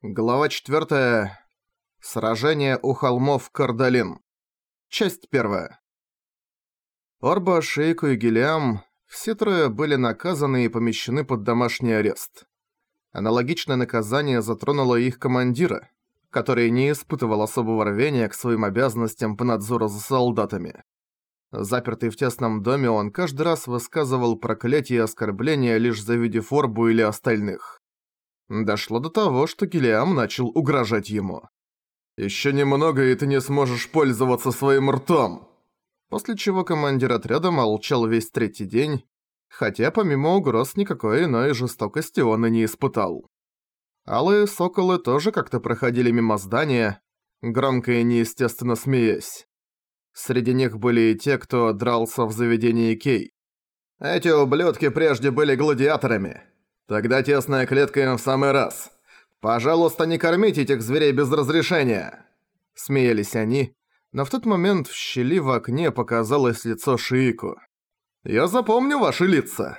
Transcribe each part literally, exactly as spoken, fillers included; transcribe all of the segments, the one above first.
Глава четвёртая. Сражение у холмов Кардалин. Часть первая. Орба, Шейку и Гелиам все трое были наказаны и помещены под домашний арест. Аналогичное наказание затронуло их командира, который не испытывал особого рвения к своим обязанностям по надзору за солдатами. Запертый в тесном доме, он каждый раз высказывал проклятия и оскорбления, лишь завидев Орбу или остальных. Дошло до того, что Гелиам начал угрожать ему. «Ещё немного, и ты не сможешь пользоваться своим ртом!» После чего командир отряда молчал весь третий день, хотя помимо угроз никакой иной жестокости он и не испытал. Алые соколы тоже как-то проходили мимо здания, громко и неестественно смеясь. Среди них были и те, кто дрался в заведении Кей. «Эти ублюдки прежде были гладиаторами. Тогда тесная клетка им в самый раз. Пожалуйста, не кормите этих зверей без разрешения!» Смеялись они, но в тот момент в щели в окне показалось лицо Шиику. «Я запомню ваши лица!»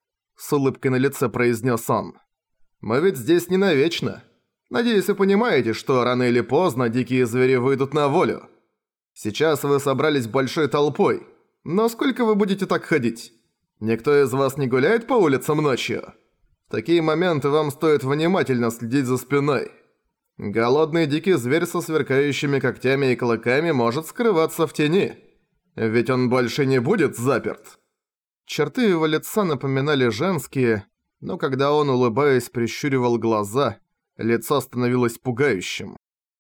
С улыбкой на лице произнес он. «Мы ведь здесь не навечно. Надеюсь, вы понимаете, что рано или поздно дикие звери выйдут на волю. Сейчас вы собрались большой толпой, но сколько вы будете так ходить? Никто из вас не гуляет по улицам ночью? В такие моменты вам стоит внимательно следить за спиной. Голодный дикий зверь со сверкающими когтями и клыками может скрываться в тени, ведь он больше не будет заперт». Черты его лица напоминали женские, но когда он, улыбаясь, прищуривал глаза, лицо становилось пугающим.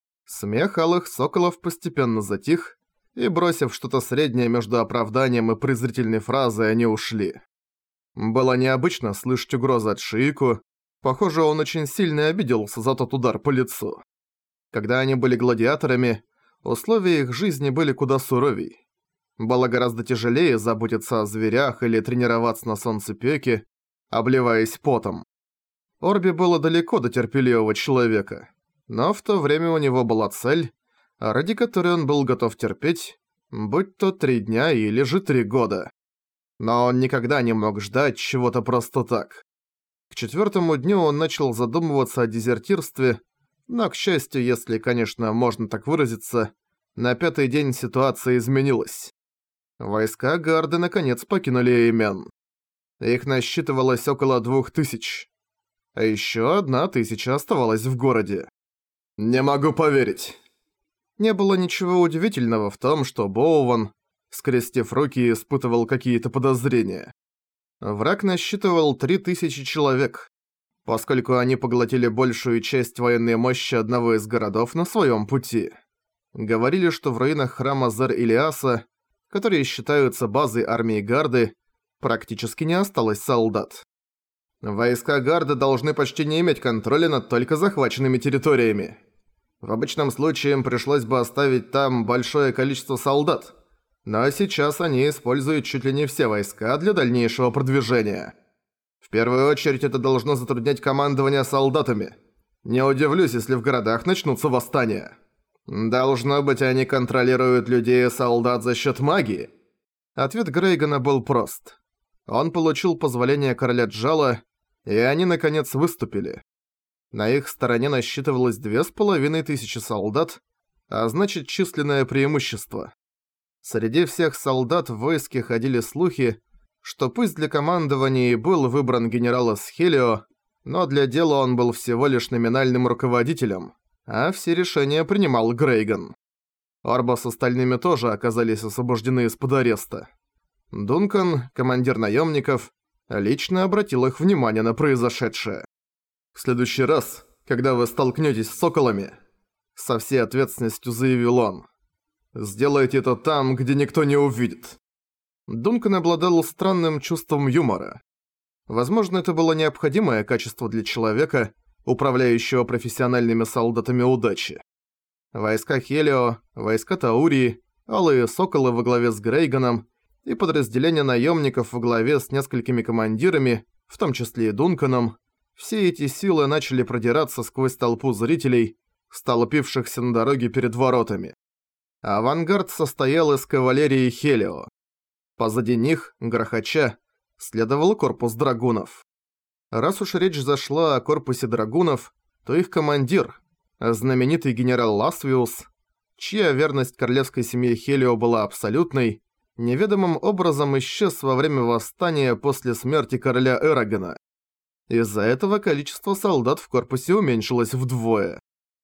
Смех алых соколов постепенно затих, и, бросив что-то среднее между оправданием и презрительной фразой, они ушли. Было необычно слышать угрозы от Шиику. Похоже, он очень сильно обиделся за тот удар по лицу. Когда они были гладиаторами, условия их жизни были куда суровей. Было гораздо тяжелее заботиться о зверях или тренироваться на солнцепёке, обливаясь потом. Орби было далеко до терпеливого человека, но в то время у него была цель, ради которой он был готов терпеть, будь то три дня или же три года. Но он никогда не мог ждать чего-то просто так. К четвертому дню он начал задумываться о дезертирстве, но, к счастью, если, конечно, можно так выразиться, на пятый день ситуация изменилась. Войска Гарды наконец покинули Эймен. Их насчитывалось около двух тысяч. А ещё одна тысяча оставалась в городе. «Не могу поверить!» Не было ничего удивительного в том, что Боуван, скрестив руки, испытывал какие-то подозрения. Враг насчитывал три тысячи человек, поскольку они поглотили большую часть военной мощи одного из городов на своем пути. Говорили, что в руинах храма Зер-Илиаса, которые считаются базой армии Гарды, практически не осталось солдат. Войска Гарды должны почти не иметь контроля над только захваченными территориями. В обычном случае им пришлось бы оставить там большое количество солдат, но сейчас они используют чуть ли не все войска для дальнейшего продвижения. В первую очередь это должно затруднять командование солдатами. Не удивлюсь, если в городах начнутся восстания. Должно быть, они контролируют людей и солдат за счет магии. Ответ Грейгана был прост. Он получил позволение короля Джала, и они наконец выступили. На их стороне насчитывалось две с половиной тысячи солдат, а значит численное преимущество. Среди всех солдат в войске ходили слухи, что пусть для командования и был выбран генерал Асхелио, но для дела он был всего лишь номинальным руководителем, а все решения принимал Грейган. Орба с остальными тоже оказались освобождены из-под ареста. Дункан, командир наемников, лично обратил их внимание на произошедшее. «В следующий раз, когда вы столкнетесь с соколами», со всей ответственностью заявил он, «сделайте это там, где никто не увидит». Дункан обладал странным чувством юмора. Возможно, это было необходимое качество для человека, управляющего профессиональными солдатами удачи. Войска Хелио, войска Таурии, алые соколы во главе с Грейганом и подразделения наемников во главе с несколькими командирами, в том числе и Дунканом, все эти силы начали продираться сквозь толпу зрителей, столпившихся на дороге перед воротами. Авангард состоял из кавалерии Хелио. Позади них, грохоча, следовал корпус драгунов. Раз уж речь зашла о корпусе драгунов, то их командир, знаменитый генерал Ласвиус, чья верность королевской семье Хелио была абсолютной, неведомым образом исчез во время восстания после смерти короля Эрагона. Из-за этого количество солдат в корпусе уменьшилось вдвое.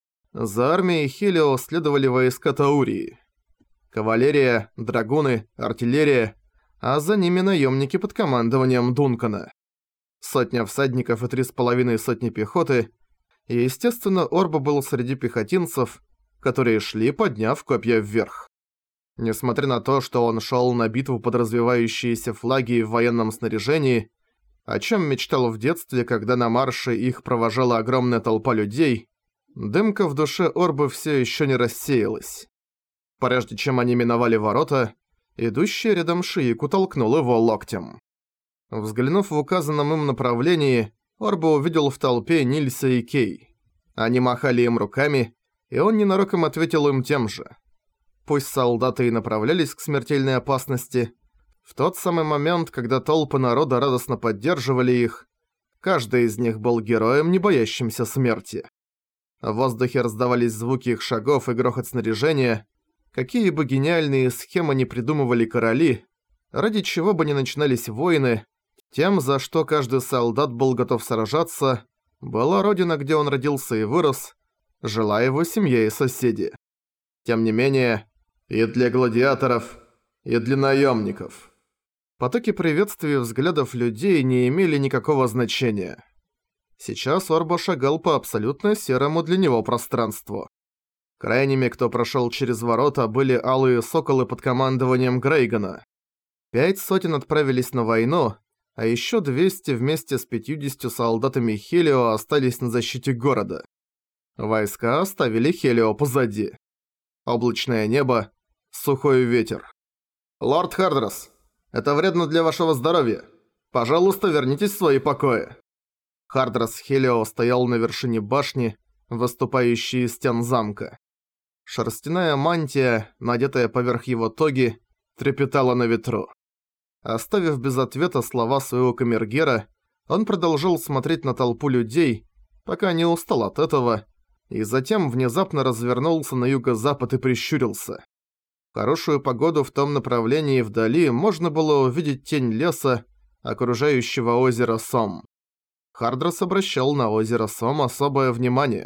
За армией Хелио следовали войска Таурии. Кавалерия, драгуны, артиллерия, а за ними наемники под командованием Дункана. Сотня всадников и три с половиной сотни пехоты, и, естественно, Орба был среди пехотинцев, которые шли, подняв копья вверх. Несмотря на то, что он шел на битву под развивающиеся флаги в военном снаряжении, о чем мечтал в детстве, когда на марше их провожала огромная толпа людей, дымка в душе Орбы все еще не рассеялась. Прежде чем они миновали ворота, идущий рядом Шиику толкнул его локтем. Взглянув в указанном им направлении, Орба увидел в толпе Нильса и Кей. Они махали им руками, и он ненароком ответил им тем же. Пусть солдаты и направлялись к смертельной опасности, в тот самый момент, когда толпы народа радостно поддерживали их, каждый из них был героем, не боящимся смерти. В воздухе раздавались звуки их шагов и грохот снаряжения. Какие бы гениальные схемы ни придумывали короли, ради чего бы ни начинались войны, тем, за что каждый солдат был готов сражаться, была родина, где он родился и вырос, жила его семья и соседи. Тем не менее, и для гладиаторов, и для наемников. Потоки приветствий и взглядов людей не имели никакого значения. Сейчас Орба шагал по абсолютно серому для него пространству. Крайними, кто прошел через ворота, были алые соколы под командованием Грейгана. Пять сотен отправились на войну, а еще двести вместе с пятьюдесятью солдатами Хелио остались на защите города. Войска оставили Хелио позади. Облачное небо, сухой ветер. «Лорд Хардрас, это вредно для вашего здоровья. Пожалуйста, вернитесь в свои покои». Хардрас Хелио стоял на вершине башни, выступающей из стен замка. Шерстяная мантия, надетая поверх его тоги, трепетала на ветру. Оставив без ответа слова своего камергера, он продолжал смотреть на толпу людей, пока не устал от этого, и затем внезапно развернулся на юго-запад и прищурился. В хорошую погоду в том направлении вдали можно было увидеть тень леса, окружающего озеро Сом. Хардрас обращал на озеро Сом особое внимание.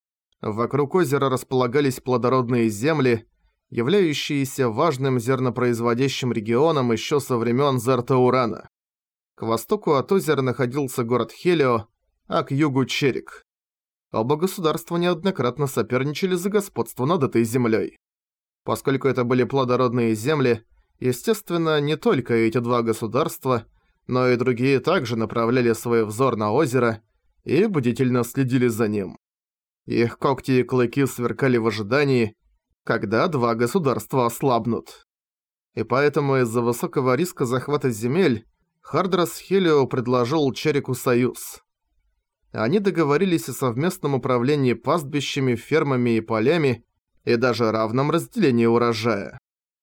Вокруг озера располагались плодородные земли, являющиеся важным зернопроизводящим регионом еще со времен Зертаурана. К востоку от озера находился город Хелио, а к югу Черик. Оба государства неоднократно соперничали за господство над этой землей. Поскольку это были плодородные земли, естественно, не только эти два государства, но и другие также направляли свой взор на озеро и бдительно следили за ним. Их когти и клыки сверкали в ожидании, когда два государства ослабнут. И поэтому из-за высокого риска захвата земель Хардрас Хелио предложил Черику союз. Они договорились о совместном управлении пастбищами, фермами и полями, и даже равном разделении урожая.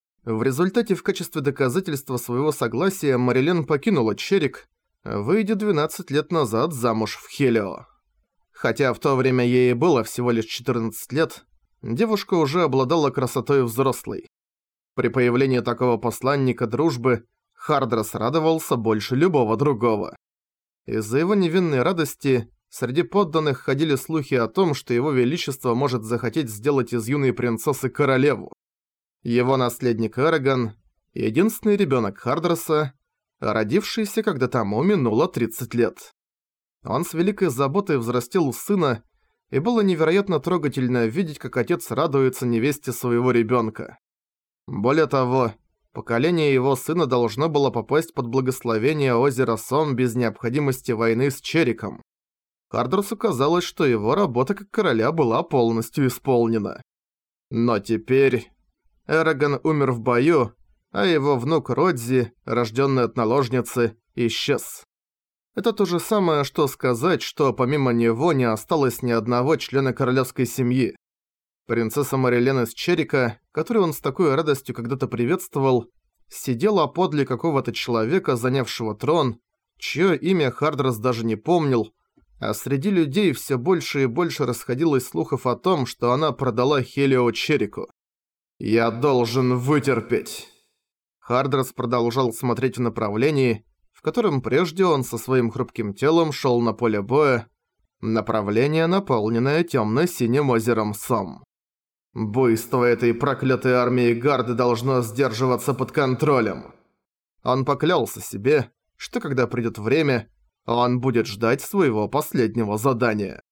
В результате, в качестве доказательства своего согласия, Марилен покинула Черик, выйдя двенадцать лет назад замуж в Хелио. Хотя в то время ей было всего лишь четырнадцать лет, девушка уже обладала красотой взрослой. При появлении такого посланника дружбы Хардрас радовался больше любого другого. Из-за его невинной радости среди подданных ходили слухи о том, что его величество может захотеть сделать из юной принцессы королеву. Его наследник Эрагон – единственный ребенок Хардраса, родившийся, когда тому минуло тридцать лет. Он с великой заботой взрастил сына, и было невероятно трогательно видеть, как отец радуется невесте своего ребенка. Более того, поколение его сына должно было попасть под благословение озера Сом без необходимости войны с Чериком. Хардрасу казалось, что его работа как короля была полностью исполнена. Но теперь Эрагон умер в бою, а его внук Родзи, рожденный от наложницы, исчез. Это то же самое, что сказать, что помимо него не осталось ни одного члена королевской семьи. Принцесса Марилен из Черика, которую он с такой радостью когда-то приветствовал, сидела подле какого-то человека, занявшего трон, чье имя Хардрас даже не помнил, А среди людей все больше и больше расходилось слухов о том, что она продала Хелио Черику. «Я должен вытерпеть». Хардрас продолжал смотреть в направлении, в котором прежде он со своим хрупким телом шел на поле боя, направление, наполненное темно-синим озером Сом. «Буйство этой проклятой армии Гарды должно сдерживаться под контролем». Он поклялся себе, что когда придет время, он будет ждать своего последнего задания.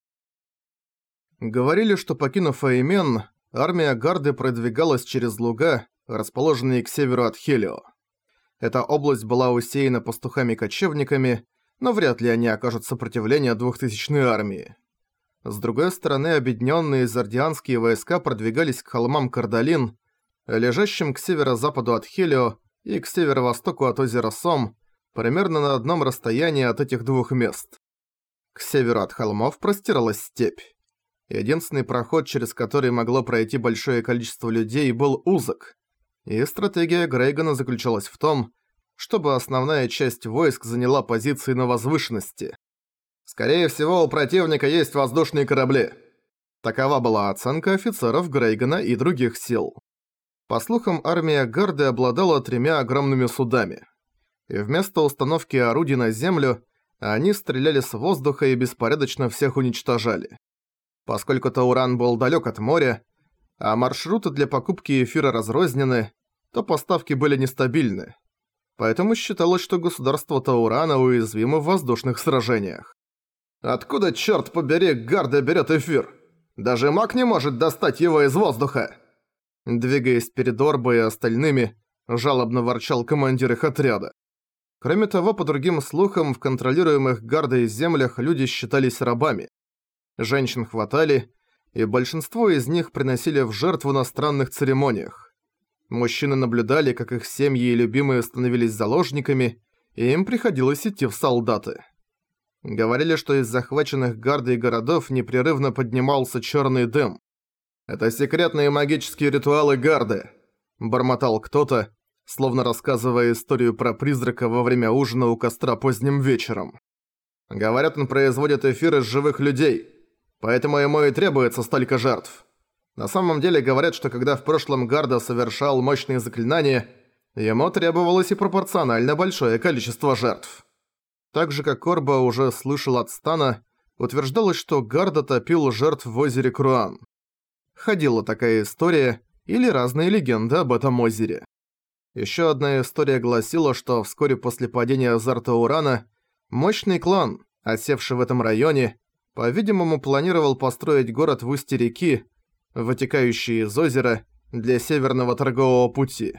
Говорили, что покинув Аймен, армия Гарды продвигалась через луга, расположенные к северу от Хелио. Эта область была усеяна пастухами-кочевниками, но вряд ли они окажут сопротивление двухтысячной армии. С другой стороны, объединенные зардианские войска продвигались к холмам Кардалин, лежащим к северо-западу от Хелио и к северо-востоку от озера Сом, примерно на одном расстоянии от этих двух мест. К северу от холмов простиралась степь. Единственный проход, через который могло пройти большое количество людей, был узок, и стратегия Грейгана заключалась в том, чтобы основная часть войск заняла позиции на возвышенности. «Скорее всего, у противника есть воздушные корабли». Такова была оценка офицеров Грейгана и других сил. По слухам, армия Гарды обладала тремя огромными судами. И вместо установки орудий на землю, они стреляли с воздуха и беспорядочно всех уничтожали. Поскольку Тауран был далек от моря, а маршруты для покупки эфира разрознены, то поставки были нестабильны. Поэтому считалось, что государство Таурана уязвимо в воздушных сражениях. «Откуда, чёрт побери, Гарда берет эфир? Даже маг не может достать его из воздуха!» Двигаясь перед Орбой и остальными, жалобно ворчал командир их отряда. Кроме того, по другим слухам, в контролируемых Гардой землях люди считались рабами. Женщин хватали, и большинство из них приносили в жертву на странных церемониях. Мужчины наблюдали, как их семьи и любимые становились заложниками, и им приходилось идти в солдаты. Говорили, что из захваченных Гардой городов непрерывно поднимался черный дым. «Это секретные магические ритуалы Гарды», – бормотал кто-то, словно рассказывая историю про призрака во время ужина у костра поздним вечером. «Говорят, он производит эфир из живых людей, поэтому ему и требуется столько жертв. На самом деле говорят, что когда в прошлом Гарда совершал мощные заклинания, ему требовалось и пропорционально большое количество жертв». Так же, как Орба уже слышал от Стана, утверждалось, что Гарда топил жертв в озере Круан. Ходила такая история или разные легенды об этом озере. Еще одна история гласила, что вскоре после падения Зартаурана мощный клан, осевший в этом районе, по-видимому планировал построить город в устье реки, вытекающий из озера, для северного торгового пути.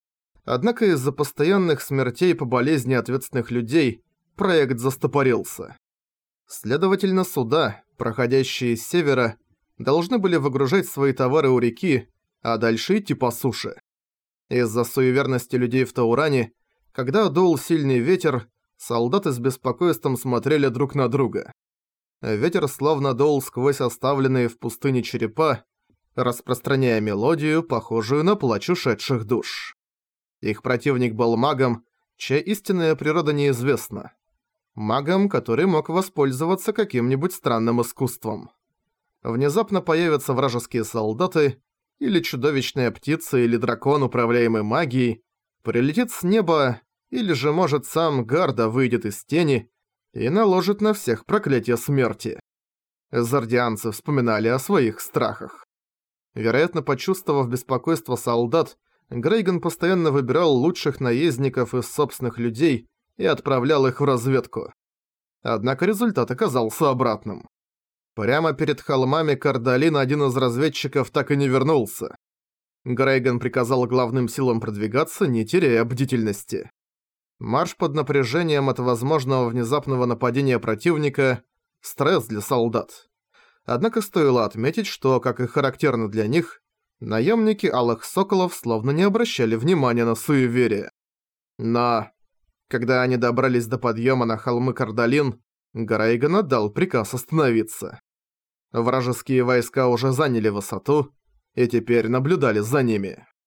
Однако из-за постоянных смертей по болезни ответственных людей проект застопорился. Следовательно, суда, проходящие с севера, должны были выгружать свои товары у реки, а дальше идти по суше. Из-за суеверности людей в Тауране, когда дул сильный ветер, солдаты с беспокойством смотрели друг на друга. Ветер словно дул сквозь оставленные в пустыне черепа, распространяя мелодию, похожую на плач ушедших душ. Их противник был магом, чья истинная природа неизвестна. Магом, который мог воспользоваться каким-нибудь странным искусством. Внезапно появятся вражеские солдаты, или чудовищная птица, или дракон, управляемый магией, прилетит с неба, или же, может, сам Гарда выйдет из тени и наложит на всех проклятие смерти. Зардианцы вспоминали о своих страхах. Вероятно, почувствовав беспокойство солдат, Грейган постоянно выбирал лучших наездников из собственных людей и отправлял их в разведку. Однако результат оказался обратным. Прямо перед холмами Кардалин один из разведчиков так и не вернулся. Грейган приказал главным силам продвигаться, не теряя бдительности. Марш под напряжением от возможного внезапного нападения противника – стресс для солдат. Однако стоило отметить, что, как и характерно для них, наемники Алых Соколов словно не обращали внимания на суеверие. Но, когда они добрались до подъема на холмы Кардалин, Грейган отдал приказ остановиться. Вражеские войска уже заняли высоту и теперь наблюдали за ними.